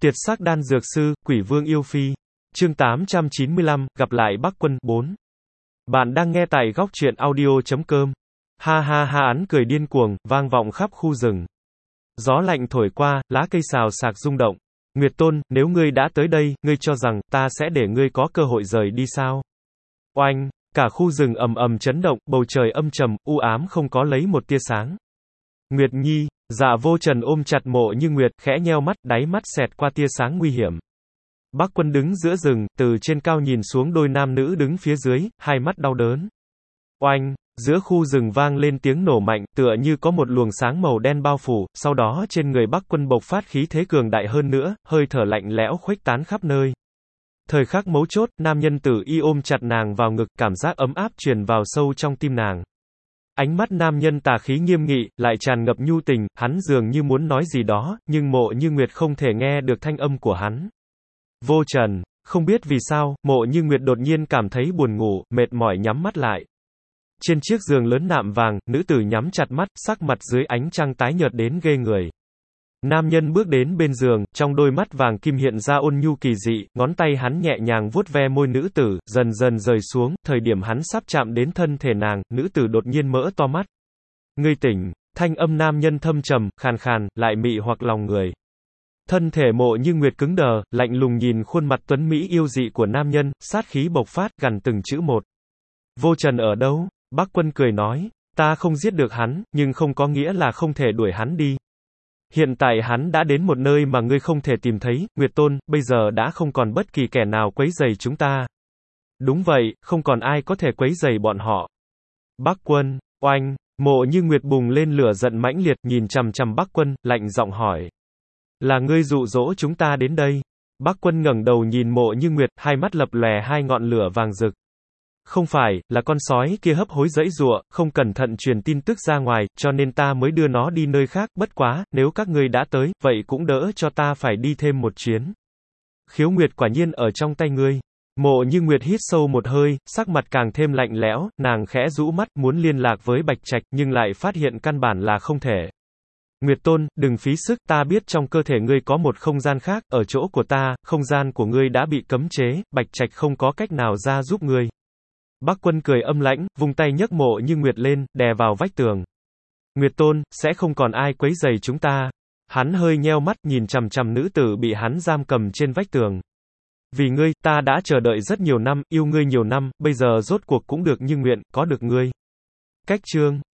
Tiệt sắc đan dược sư, quỷ vương yêu phi. Chương 895, gặp lại Bắc Quân, 4. Bạn đang nghe tại góc truyện audio.com. Ha ha ha, hắn cười điên cuồng, vang vọng khắp khu rừng. Gió lạnh thổi qua, lá cây xào xạc rung động. Nguyệt Tôn, nếu ngươi đã tới đây, ngươi cho rằng, ta sẽ để ngươi có cơ hội rời đi sao? Oanh, cả khu rừng ầm ầm chấn động, bầu trời âm trầm, u ám không có lấy một tia sáng. Nguyệt Nhi, Dạ Vô Trần ôm chặt Mộ Như Nguyệt, khẽ nheo mắt, đáy mắt xẹt qua tia sáng nguy hiểm. Bắc Quân đứng giữa rừng, từ trên cao nhìn xuống đôi nam nữ đứng phía dưới, hai mắt đau đớn. Oanh, giữa khu rừng vang lên tiếng nổ mạnh, tựa như có một luồng sáng màu đen bao phủ, sau đó trên người Bắc Quân bộc phát khí thế cường đại hơn nữa, hơi thở lạnh lẽo khuếch tán khắp nơi. Thời khắc mấu chốt, nam nhân tử y ôm chặt nàng vào ngực, cảm giác ấm áp truyền vào sâu trong tim nàng. Ánh mắt nam nhân tà khí nghiêm nghị, lại tràn ngập nhu tình, hắn dường như muốn nói gì đó, nhưng Mộ Như Nguyệt không thể nghe được thanh âm của hắn. Vô Trần, không biết vì sao, Mộ Như Nguyệt đột nhiên cảm thấy buồn ngủ, mệt mỏi nhắm mắt lại. Trên chiếc giường lớn nạm vàng, nữ tử nhắm chặt mắt, sắc mặt dưới ánh trăng tái nhợt đến ghê người. Nam nhân bước đến bên giường, trong đôi mắt vàng kim hiện ra ôn nhu kỳ dị, ngón tay hắn nhẹ nhàng vuốt ve môi nữ tử, dần dần rời xuống, thời điểm hắn sắp chạm đến thân thể nàng, nữ tử đột nhiên mở to mắt. Ngươi tỉnh, thanh âm nam nhân thâm trầm, khàn khàn, lại mị hoặc lòng người. Thân thể Mộ Như Nguyệt cứng đờ, lạnh lùng nhìn khuôn mặt tuấn mỹ yêu dị của nam nhân, sát khí bộc phát, gằn từng chữ một. Vô Trần ở đâu? Bắc Quân cười nói, ta không giết được hắn, nhưng không có nghĩa là không thể đuổi hắn đi. Hiện tại hắn đã đến một nơi mà ngươi không thể tìm thấy, Nguyệt Tôn, bây giờ đã không còn bất kỳ kẻ nào quấy rầy chúng ta. Đúng vậy, không còn ai có thể quấy rầy bọn họ. Bắc Quân, oanh, Mộ Như Nguyệt bùng lên lửa giận mãnh liệt, nhìn chằm chằm Bắc Quân, lạnh giọng hỏi. Là ngươi dụ dỗ chúng ta đến đây? Bắc Quân ngẩng đầu nhìn Mộ Như Nguyệt, hai mắt lập lòe hai ngọn lửa vàng rực. Không phải, là con sói kia hấp hối giãy giụa, không cẩn thận truyền tin tức ra ngoài, cho nên ta mới đưa nó đi nơi khác, bất quá, nếu các ngươi đã tới, vậy cũng đỡ cho ta phải đi thêm một chuyến. Khiếu Nguyệt quả nhiên ở trong tay ngươi. Mộ Như Nguyệt hít sâu một hơi, sắc mặt càng thêm lạnh lẽo, nàng khẽ rũ mắt, muốn liên lạc với Bạch Trạch, nhưng lại phát hiện căn bản là không thể. Nguyệt Tôn, đừng phí sức, ta biết trong cơ thể ngươi có một không gian khác, ở chỗ của ta, không gian của ngươi đã bị cấm chế, Bạch Trạch không có cách nào ra giúp ngươi. Bắc Quân cười âm lãnh, vung tay nhấc Mộ Như Nguyệt lên, đè vào vách tường. Nguyệt Tôn, sẽ không còn ai quấy rầy chúng ta. Hắn hơi nheo mắt, nhìn chằm chằm nữ tử bị hắn giam cầm trên vách tường. Vì ngươi, ta đã chờ đợi rất nhiều năm, yêu ngươi nhiều năm, bây giờ rốt cuộc cũng được như nguyện, có được ngươi. Cách chương